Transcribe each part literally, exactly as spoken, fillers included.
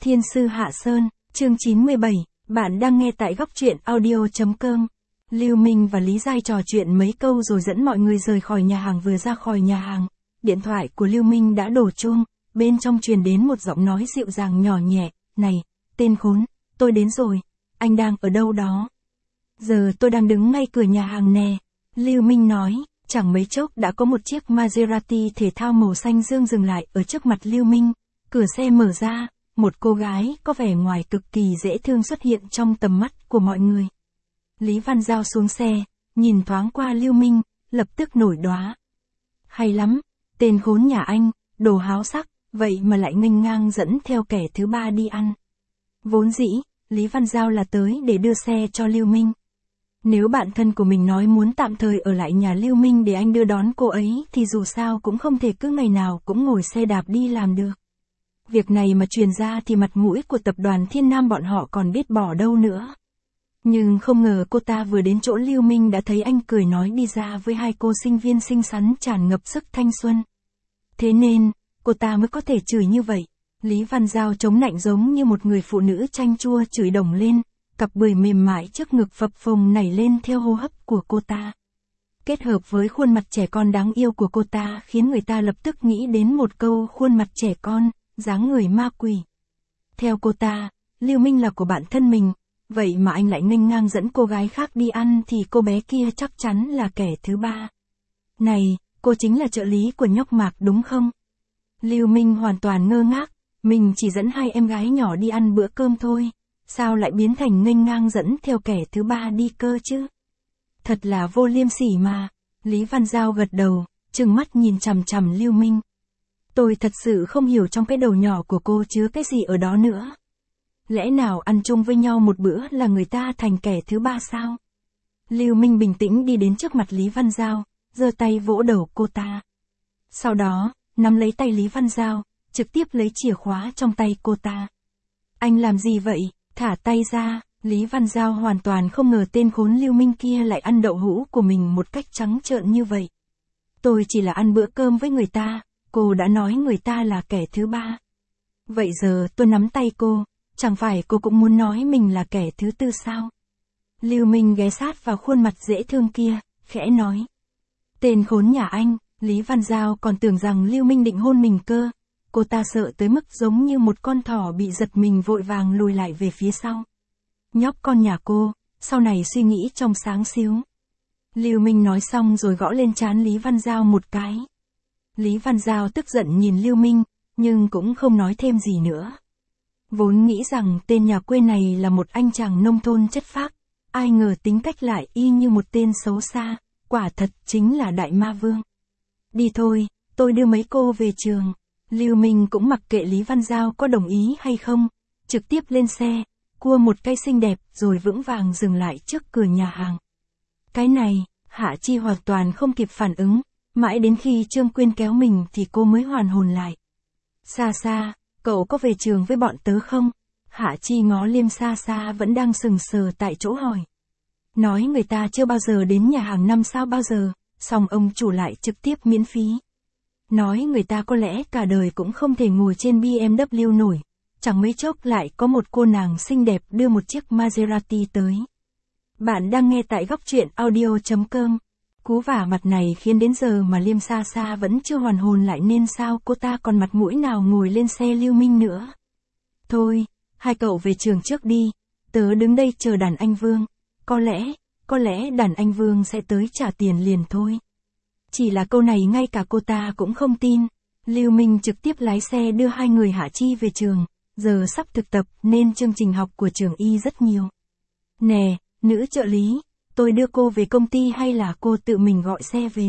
Thiên sư Hạ Sơn, chương chín mươi bảy, bạn đang nghe tại góc truyện audio chấm com. Lưu Minh và Lý Giai trò chuyện mấy câu rồi dẫn mọi người rời khỏi nhà hàng. Vừa ra khỏi nhà hàng, điện thoại của Lưu Minh đã đổ chuông, bên trong truyền đến một giọng nói dịu dàng nhỏ nhẹ, "Này, tên khốn, tôi đến rồi, anh đang ở đâu đó?" "Giờ tôi đang đứng ngay cửa nhà hàng nè," Lưu Minh nói. Chẳng mấy chốc đã có một chiếc Maserati thể thao màu xanh dương dừng lại ở trước mặt Lưu Minh. Cửa xe mở ra, một cô gái có vẻ ngoài cực kỳ dễ thương xuất hiện trong tầm mắt của mọi người. Lý Văn Giao xuống xe, nhìn thoáng qua Lưu Minh, lập tức nổi đoá. "Hay lắm, tên khốn nhà anh, đồ háo sắc, vậy mà lại nghênh ngang dẫn theo kẻ thứ ba đi ăn." Vốn dĩ, Lý Văn Giao là tới để đưa xe cho Lưu Minh. Nếu bạn thân của mình nói muốn tạm thời ở lại nhà Lưu Minh để anh đưa đón cô ấy thì dù sao cũng không thể cứ ngày nào cũng ngồi xe đạp đi làm được. Việc này mà truyền ra thì mặt mũi của tập đoàn Thiên Nam bọn họ còn biết bỏ đâu nữa. Nhưng không ngờ cô ta vừa đến chỗ Lưu Minh đã thấy anh cười nói đi ra với hai cô sinh viên xinh xắn tràn ngập sức thanh xuân. Thế nên, cô ta mới có thể chửi như vậy. Lý Văn Giao chống nạnh giống như một người phụ nữ chanh chua chửi đồng lên, cặp bưởi mềm mại trước ngực phập phồng nảy lên theo hô hấp của cô ta. Kết hợp với khuôn mặt trẻ con đáng yêu của cô ta khiến người ta lập tức nghĩ đến một câu khuôn mặt trẻ con, dáng người ma quỷ. Theo cô ta, Lưu Minh là của bạn thân mình, vậy mà anh lại nghênh ngang dẫn cô gái khác đi ăn thì cô bé kia chắc chắn là kẻ thứ ba. "Này, cô chính là trợ lý của nhóc Mạc đúng không?" Lưu Minh hoàn toàn ngơ ngác, mình chỉ dẫn hai em gái nhỏ đi ăn bữa cơm thôi, sao lại biến thành nghênh ngang dẫn theo kẻ thứ ba đi cơ chứ? Thật là vô liêm sỉ mà. Lý Văn Giao gật đầu, trừng mắt nhìn chằm chằm Lưu Minh. Tôi thật sự không hiểu trong cái đầu nhỏ của cô chứa cái gì ở đó nữa. Lẽ nào ăn chung với nhau một bữa là người ta thành kẻ thứ ba sao? Lưu Minh bình tĩnh đi đến trước mặt Lý Văn Giao, giơ tay vỗ đầu cô ta. Sau đó, nắm lấy tay Lý Văn Giao, trực tiếp lấy chìa khóa trong tay cô ta. "Anh làm gì vậy? Thả tay ra." Lý Văn Giao hoàn toàn không ngờ tên khốn Lưu Minh kia lại ăn đậu hũ của mình một cách trắng trợn như vậy. "Tôi chỉ là ăn bữa cơm với người ta, cô đã nói người ta là kẻ thứ ba. Vậy giờ tôi nắm tay cô, chẳng phải cô cũng muốn nói mình là kẻ thứ tư sao?" Lưu Minh ghé sát vào khuôn mặt dễ thương kia, khẽ nói. "Tên khốn nhà anh." Lý Văn Giao còn tưởng rằng Lưu Minh định hôn mình cơ. Cô ta sợ tới mức giống như một con thỏ bị giật mình vội vàng lùi lại về phía sau. "Nhóc con nhà cô, sau này suy nghĩ trong sáng xíu." Lưu Minh nói xong rồi gõ lên trán Lý Văn Giao một cái. Lý Văn Giao tức giận nhìn Lưu Minh, nhưng cũng không nói thêm gì nữa. Vốn nghĩ rằng tên nhà quê này là một anh chàng nông thôn chất phác, ai ngờ tính cách lại y như một tên xấu xa, quả thật chính là đại ma vương. "Đi thôi, tôi đưa mấy cô về trường." Lưu Minh cũng mặc kệ Lý Văn Giao có đồng ý hay không, trực tiếp lên xe, cua một cây xinh đẹp rồi vững vàng dừng lại trước cửa nhà hàng. Cái này, Hạ Chi hoàn toàn không kịp phản ứng, mãi đến khi Trương Quyên kéo mình thì cô mới hoàn hồn lại. "Xa Xa, cậu có về trường với bọn tớ không?" Hạ Chi ngó Liêm Xa Xa vẫn đang sừng sờ tại chỗ hỏi. Nói người ta chưa bao giờ đến nhà hàng năm sao bao giờ, xong ông chủ lại trực tiếp miễn phí. Nói người ta có lẽ cả đời cũng không thể ngồi trên bê em vê nổi, chẳng mấy chốc lại có một cô nàng xinh đẹp đưa một chiếc Maserati tới. Bạn đang nghe tại góc truyện audio chấm com. Cú vả mặt này khiến đến giờ mà Liêm Xa Xa vẫn chưa hoàn hồn lại nên sao cô ta còn mặt mũi nào ngồi lên xe Lưu Minh nữa. "Thôi, hai cậu về trường trước đi, tớ đứng đây chờ đàn anh Vương, có lẽ, có lẽ đàn anh Vương sẽ tới trả tiền liền thôi." Chỉ là câu này ngay cả cô ta cũng không tin. Lưu Minh trực tiếp lái xe đưa hai người Hạ Chi về trường, giờ sắp thực tập nên chương trình học của trường y rất nhiều. "Nè, nữ trợ lý, tôi đưa cô về công ty hay là cô tự mình gọi xe về?"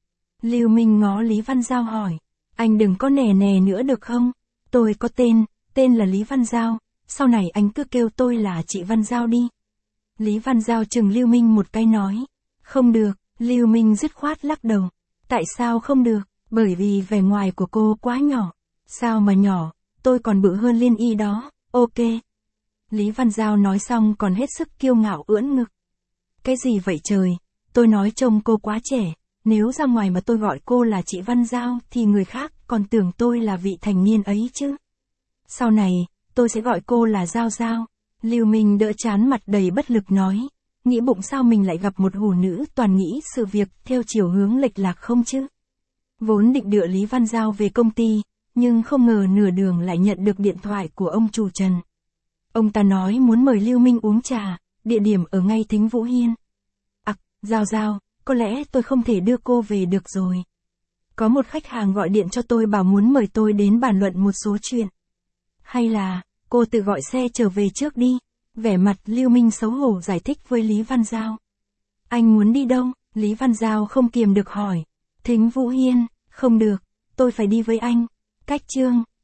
Lưu Minh ngó Lý Văn Giao hỏi. "Anh đừng có nè nè nữa được không? Tôi có tên, tên là Lý Văn Giao, sau này anh cứ kêu tôi là chị Văn Giao đi." Lý Văn Giao chừng Lưu Minh một cái nói. "Không được." Lưu Minh dứt khoát lắc đầu. "Tại sao không được?" "Bởi vì vẻ ngoài của cô quá nhỏ." "Sao mà nhỏ, tôi còn bự hơn Liên Y đó." "Ok." Lý Văn Giao nói xong còn hết sức kiêu ngạo ưỡn ngực. "Cái gì vậy trời, tôi nói trông cô quá trẻ, nếu ra ngoài mà tôi gọi cô là chị Văn Giao thì người khác còn tưởng tôi là vị thành niên ấy chứ. Sau này, tôi sẽ gọi cô là Giao Giao. Lưu Minh đỡ chán mặt đầy bất lực nói. Nghĩ bụng sao mình lại gặp một hủ nữ toàn nghĩ sự việc theo chiều hướng lệch lạc không chứ. Vốn định đưa Lý Văn Giao về công ty, nhưng không ngờ nửa đường lại nhận được điện thoại của ông chủ Trần. Ông ta nói muốn mời Lưu Minh uống trà, địa điểm ở ngay Thính Vũ Hiên. Ặc, Giao Giao, có lẽ tôi không thể đưa cô về được rồi. Có một khách hàng gọi điện cho tôi bảo muốn mời tôi đến bàn luận một số chuyện. Hay là, cô tự gọi xe trở về trước đi. Vẻ mặt Lưu Minh xấu hổ giải thích với Lý Văn Giao. Anh muốn đi đâu? Lý Văn Giao không kiềm được hỏi. Thính Vũ Hiên, không được, tôi phải đi với anh. Cách Chương,